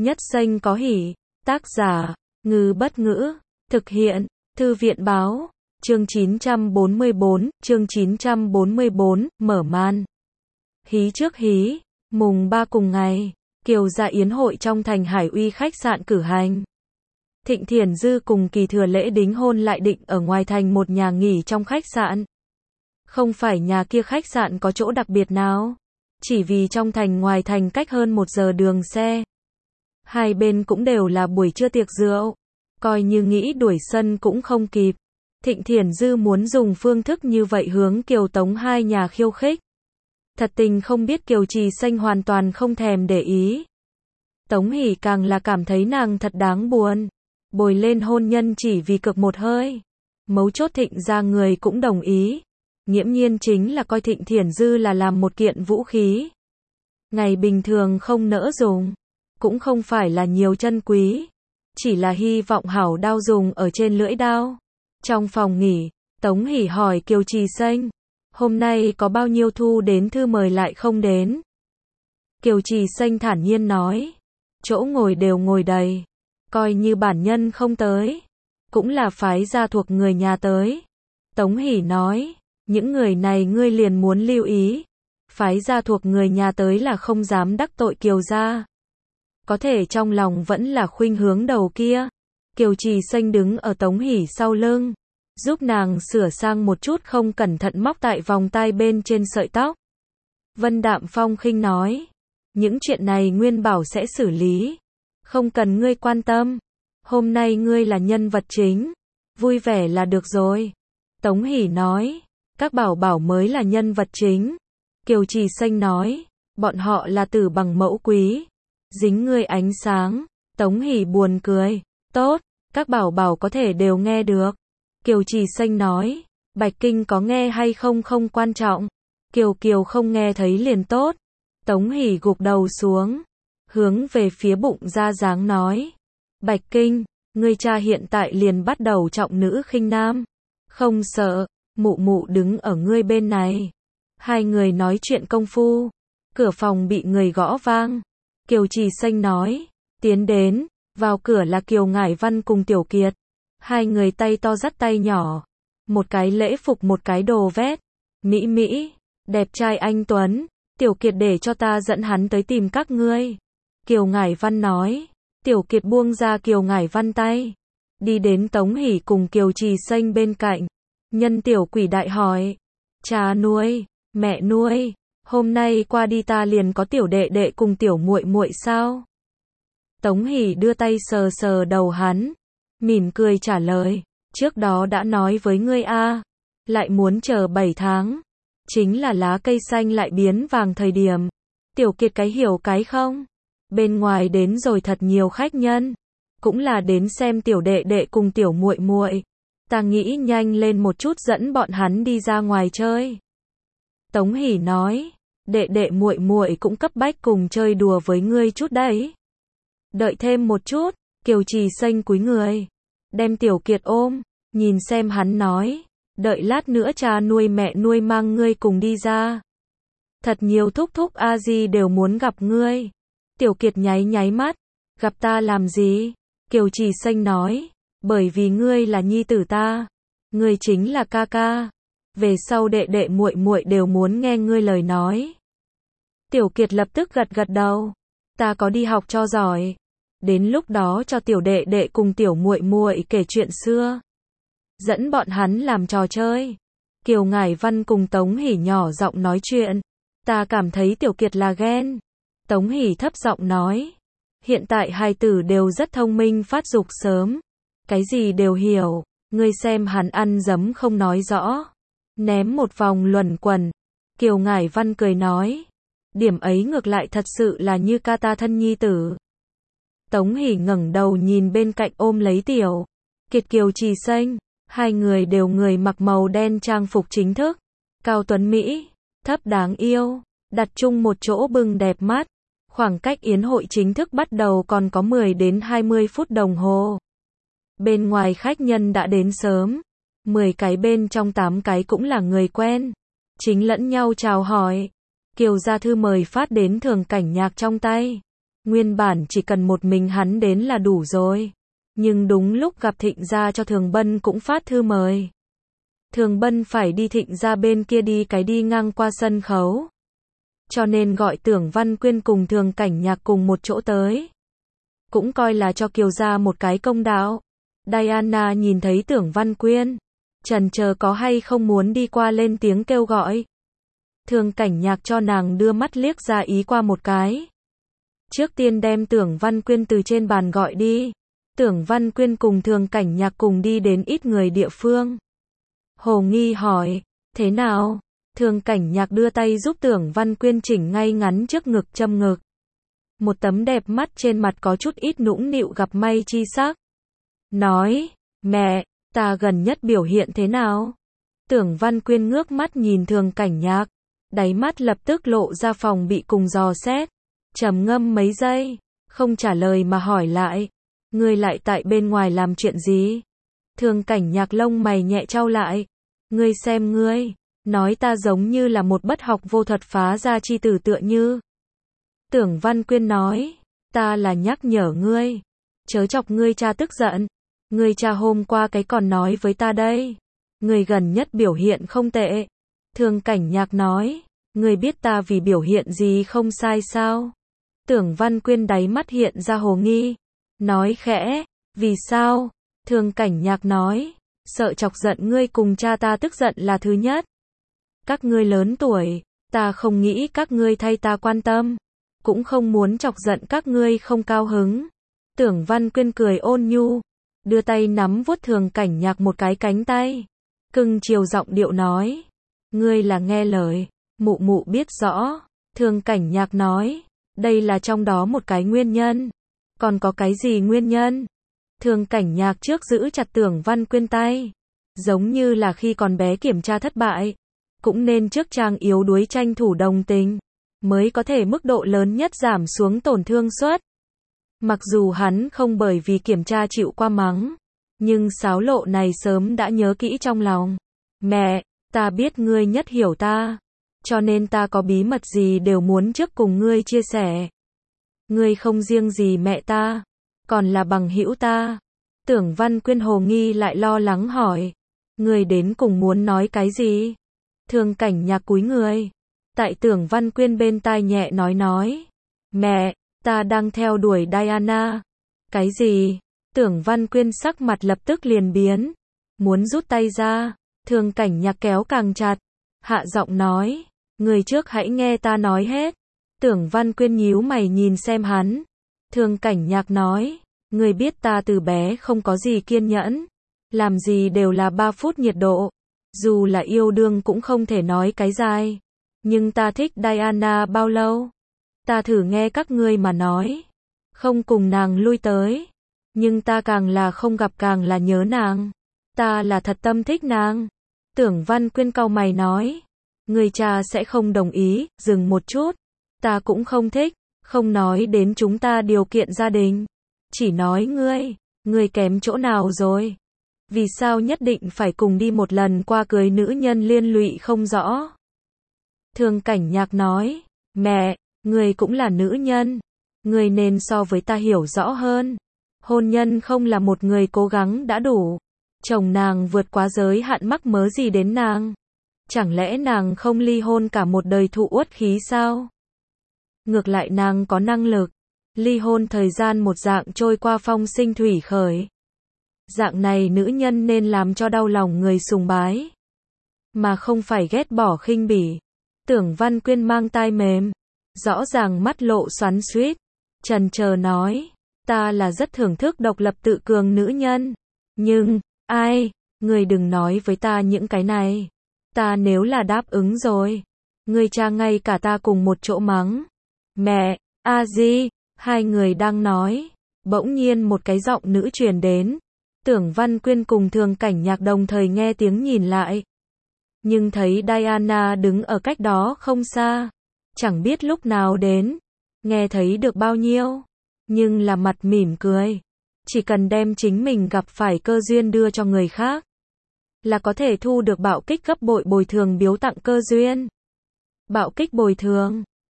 Nhất Xanh có hỉ. Tác giả, Ngư Bất Ngữ. Thực hiện, Thư viện Báo. Chương 944, mở màn. Hí trước hí, mùng 3 cùng ngày, Kiều gia yến hội trong thành Hải Uy khách sạn cử hành. Thịnh Thiển Dư cùng Kỳ Thừa lễ đính hôn lại định ở ngoài thành một nhà nghỉ trong khách sạn. Không phải nhà kia khách sạn có chỗ đặc biệt nào, chỉ vì trong thành ngoài thành cách hơn 1 giờ đường xe. Hai bên cũng đều là buổi trưa tiệc rượu, coi như nghĩ đuổi sân cũng không kịp. Thịnh Thiển Dư muốn dùng phương thức như vậy hướng Kiều Tống hai nhà khiêu khích. Thật tình không biết Kiều Trì Xanh hoàn toàn không thèm để ý. Tống Hỷ càng là cảm thấy nàng thật đáng buồn. Bồi lên hôn nhân chỉ vì cực một hơi. Mấu chốt Thịnh gia người cũng đồng ý. Nghiễm nhiên chính là coi Thịnh Thiển Dư là làm một kiện vũ khí. Ngày bình thường không nỡ dùng, cũng không phải là nhiều chân quý, chỉ là hy vọng hảo đao dùng ở trên lưỡi đao. Trong phòng nghỉ, Tống Hỷ hỏi Kiều Trì Xanh, hôm nay có bao nhiêu thu đến thư mời lại không đến? Kiều Trì Xanh thản nhiên nói, chỗ ngồi đều ngồi đầy, coi như bản nhân không tới, cũng là phái gia thuộc người nhà tới. Tống Hỷ nói, những người này ngươi liền muốn lưu ý, phái gia thuộc người nhà tới là không dám đắc tội Kiều gia. Có thể trong lòng vẫn là khuynh hướng đầu kia. Kiều Trì Xanh đứng ở Tống Hỷ sau lưng, giúp nàng sửa sang một chút không cẩn thận móc tại vòng tai bên trên sợi tóc. Vân đạm phong khinh nói, những chuyện này Nguyên bảo sẽ xử lý, không cần ngươi quan tâm, hôm nay ngươi là nhân vật chính, vui vẻ là được rồi. Tống Hỷ nói, các bảo bảo mới là nhân vật chính. Kiều Trì Xanh nói, bọn họ là tử bằng mẫu quý, dính ngươi ánh sáng. Tống Hỷ buồn cười, tốt, các bảo bảo có thể đều nghe được. Kiều Trì Xanh nói, Bạch Kinh có nghe hay không không quan trọng, Kiều không nghe thấy liền tốt. Tống Hỷ gục đầu xuống, hướng về phía bụng ra dáng nói, Bạch Kinh, ngươi cha hiện tại liền bắt đầu trọng nữ khinh nam, không sợ, mụ mụ đứng ở ngươi bên này. Hai người nói chuyện công phu, cửa phòng bị người gõ vang. Kiều Trì Xanh nói, tiến đến, vào cửa là Kiều Ngải Văn cùng Tiểu Kiệt. Hai người tay to dắt tay nhỏ, một cái lễ phục một cái đồ vét. Mỹ Mỹ, đẹp trai anh Tuấn, Tiểu Kiệt để cho ta dẫn hắn tới tìm các ngươi. Kiều Ngải Văn nói, Tiểu Kiệt buông ra Kiều Ngải Văn tay, đi đến Tống Hỷ cùng Kiều Trì Xanh bên cạnh. Nhân Tiểu Quỷ đại hỏi, cha nuôi, mẹ nuôi, hôm nay qua đi ta liền có tiểu đệ đệ cùng tiểu muội muội sao? Tống Hỷ đưa tay sờ sờ đầu hắn, mỉm cười trả lời, trước đó đã nói với ngươi a, lại muốn chờ 7 tháng, chính là lá cây xanh lại biến vàng thời điểm. Tiểu Kiệt cái hiểu cái không? Bên ngoài đến rồi thật nhiều khách nhân, cũng là đến xem tiểu đệ đệ cùng tiểu muội muội. Ta nghĩ nhanh lên một chút dẫn bọn hắn đi ra ngoài chơi. Tống Hỷ nói, đệ đệ muội muội cũng cấp bách cùng chơi đùa với ngươi chút đấy. Đợi thêm một chút. Kiều Trì Xanh cúi người, đem Tiểu Kiệt ôm, nhìn xem hắn nói, đợi lát nữa cha nuôi mẹ nuôi mang ngươi cùng đi ra. Thật nhiều thúc thúc a di đều muốn gặp ngươi. Tiểu Kiệt nháy nháy mắt, gặp ta làm gì? Kiều Trì Xanh nói, bởi vì ngươi là nhi tử ta, ngươi chính là ca ca, về sau đệ đệ muội muội đều muốn nghe ngươi lời nói. Tiểu Kiệt lập tức gật gật đầu, ta có đi học cho giỏi, đến lúc đó cho tiểu đệ đệ cùng tiểu muội muội kể chuyện xưa, dẫn bọn hắn làm trò chơi. Kiều Ngải Văn cùng Tống Hỷ nhỏ giọng nói chuyện, ta cảm thấy Tiểu Kiệt là ghen. Tống Hỷ thấp giọng nói, hiện tại hài tử đều rất thông minh, phát dục sớm, cái gì đều hiểu, ngươi xem hắn ăn dấm không nói rõ, ném một vòng luẩn quẩn. Kiều Ngải Văn cười nói, điểm ấy ngược lại thật sự là như ca ta thân nhi tử. Tống Hỷ ngẩng đầu nhìn bên cạnh ôm lấy Tiểu Kiệt Kiều Trì Xanh, hai người đều người mặc màu đen trang phục chính thức, cao tuấn Mỹ, thấp đáng yêu, đặt chung một chỗ bừng đẹp mắt. Khoảng cách yến hội chính thức bắt đầu còn có 10 đến 20 phút đồng hồ. Bên ngoài khách nhân đã đến sớm, 10 cái bên trong 8 cái cũng là người quen, chính lẫn nhau chào hỏi. Kiều gia thư mời phát đến Thường Cảnh Nhạc trong tay. Nguyên bản chỉ cần một mình hắn đến là đủ rồi. Nhưng đúng lúc gặp Thịnh gia cho Thường Bân cũng phát thư mời. Thường Bân phải đi Thịnh gia bên kia đi ngang qua sân khấu. Cho nên gọi Tưởng Văn Quyên cùng Thường Cảnh Nhạc cùng một chỗ tới. Cũng coi là cho Kiều gia một cái công đạo. Diana nhìn thấy Tưởng Văn Quyên, chần chờ có hay không muốn đi qua lên tiếng kêu gọi. Thường Cảnh Nhạc cho nàng đưa mắt liếc ra ý qua một cái. Trước tiên đem Tưởng Văn Quyên từ trên bàn gọi đi. Tưởng Văn Quyên cùng Thường Cảnh Nhạc cùng đi đến ít người địa phương. Hồ Nghi hỏi, thế nào? Thường Cảnh Nhạc đưa tay giúp Tưởng Văn Quyên chỉnh ngay ngắn trước ngực châm ngực. Một tấm đẹp mắt trên mặt có chút ít nũng nịu gặp may chi sắc. Nói, mẹ, ta gần nhất biểu hiện thế nào? Tưởng Văn Quyên ngước mắt nhìn Thường Cảnh Nhạc. Đáy mắt lập tức lộ ra phòng bị cùng dò xét. Trầm ngâm mấy giây, không trả lời mà hỏi lại. Ngươi lại tại bên ngoài làm chuyện gì? Thường Cảnh Nhạc lông mày nhẹ chau lại. Ngươi xem ngươi, nói ta giống như là một bất học vô thuật phá ra chi tử tựa như. Tưởng Văn Quyên nói, ta là nhắc nhở ngươi, chớ chọc ngươi cha tức giận. Ngươi cha hôm qua cái còn nói với ta đây, ngươi gần nhất biểu hiện không tệ. Thường Cảnh Nhạc nói, ngươi biết ta vì biểu hiện gì không sai sao? Tưởng Văn Quyên đáy mắt hiện ra hồ nghi, nói khẽ, vì sao? Thường Cảnh Nhạc nói, sợ chọc giận ngươi cùng cha ta tức giận là thứ nhất. Các ngươi lớn tuổi, ta không nghĩ các ngươi thay ta quan tâm, cũng không muốn chọc giận các ngươi không cao hứng. Tưởng Văn Quyên cười ôn nhu, đưa tay nắm vuốt Thường Cảnh Nhạc một cái cánh tay, cưng chiều giọng điệu nói, ngươi là nghe lời, mụ mụ biết rõ. Thường Cảnh Nhạc nói, đây là trong đó một cái nguyên nhân. Còn có cái gì nguyên nhân? Thường Cảnh Nhạc trước giữ chặt Tưởng Văn Quyên tay, giống như là khi còn bé kiểm tra thất bại, cũng nên trước trang yếu đuối tranh thủ đồng tình, mới có thể mức độ lớn nhất giảm xuống tổn thương suất. Mặc dù hắn không bởi vì kiểm tra chịu qua mắng, nhưng sáo lộ này sớm đã nhớ kỹ trong lòng. Mẹ, ta biết ngươi nhất hiểu ta, cho nên ta có bí mật gì đều muốn trước cùng ngươi chia sẻ. Ngươi không riêng gì mẹ ta, còn là bằng hữu ta. Tưởng Văn Quyên hồ nghi lại lo lắng hỏi, ngươi đến cùng muốn nói cái gì? Thường Cảnh Nhạc cúi người, tại Tưởng Văn Quyên bên tai nhẹ nói, mẹ, ta đang theo đuổi Diana. Cái gì? Tưởng Văn Quyên sắc mặt lập tức liền biến, muốn rút tay ra. Thường Cảnh Nhạc kéo càng chặt, hạ giọng nói, người trước hãy nghe ta nói hết. Tưởng Văn Quyên nhíu mày nhìn xem hắn. Thường Cảnh Nhạc nói, người biết ta từ bé không có gì kiên nhẫn, làm gì đều là 3 phút nhiệt độ, dù là yêu đương cũng không thể nói cái dài. Nhưng ta thích Diana bao lâu? Ta thử nghe các ngươi mà nói, không cùng nàng lui tới, nhưng ta càng là không gặp càng là nhớ nàng. Ta là thật tâm thích nàng. Tưởng Văn Quyên cau mày nói, người cha sẽ không đồng ý. Dừng một chút, ta cũng không thích, không nói đến chúng ta điều kiện gia đình, chỉ nói ngươi kém chỗ nào rồi? Vì sao nhất định phải cùng đi một lần qua cưới nữ nhân liên lụy không rõ? Thường Cảnh Nhạc nói, mẹ, ngươi cũng là nữ nhân, ngươi nên so với ta hiểu rõ hơn. Hôn nhân không là một người cố gắng đã đủ. Chồng nàng vượt quá giới hạn mắc mớ gì đến nàng? Chẳng lẽ nàng không ly hôn cả một đời thụ uất khí sao? Ngược lại nàng có năng lực. Ly hôn thời gian một dạng trôi qua phong sinh thủy khởi. Dạng này nữ nhân nên làm cho đau lòng người sùng bái, mà không phải ghét bỏ khinh bỉ. Tưởng Văn Quyên mang tai mềm, rõ ràng mắt lộ xoắn xuýt, chần chờ nói, ta là rất thưởng thức độc lập tự cường nữ nhân. Nhưng, ai, người đừng nói với ta những cái này. Ta nếu là đáp ứng rồi, người cha ngay cả ta cùng một chỗ mắng. Mẹ, a di, hai người đang nói, bỗng nhiên một cái giọng nữ truyền đến. Tưởng Văn Quyên cùng Thường Cảnh Nhạc đồng thời nghe tiếng nhìn lại, nhưng thấy Diana đứng ở cách đó không xa, chẳng biết lúc nào đến, nghe thấy được bao nhiêu, nhưng là mặt mỉm cười. Chỉ cần đem chính mình gặp phải cơ duyên đưa cho người khác, là có thể thu được bạo kích gấp bội bồi thường biếu tặng cơ duyên. Bạo kích bồi thường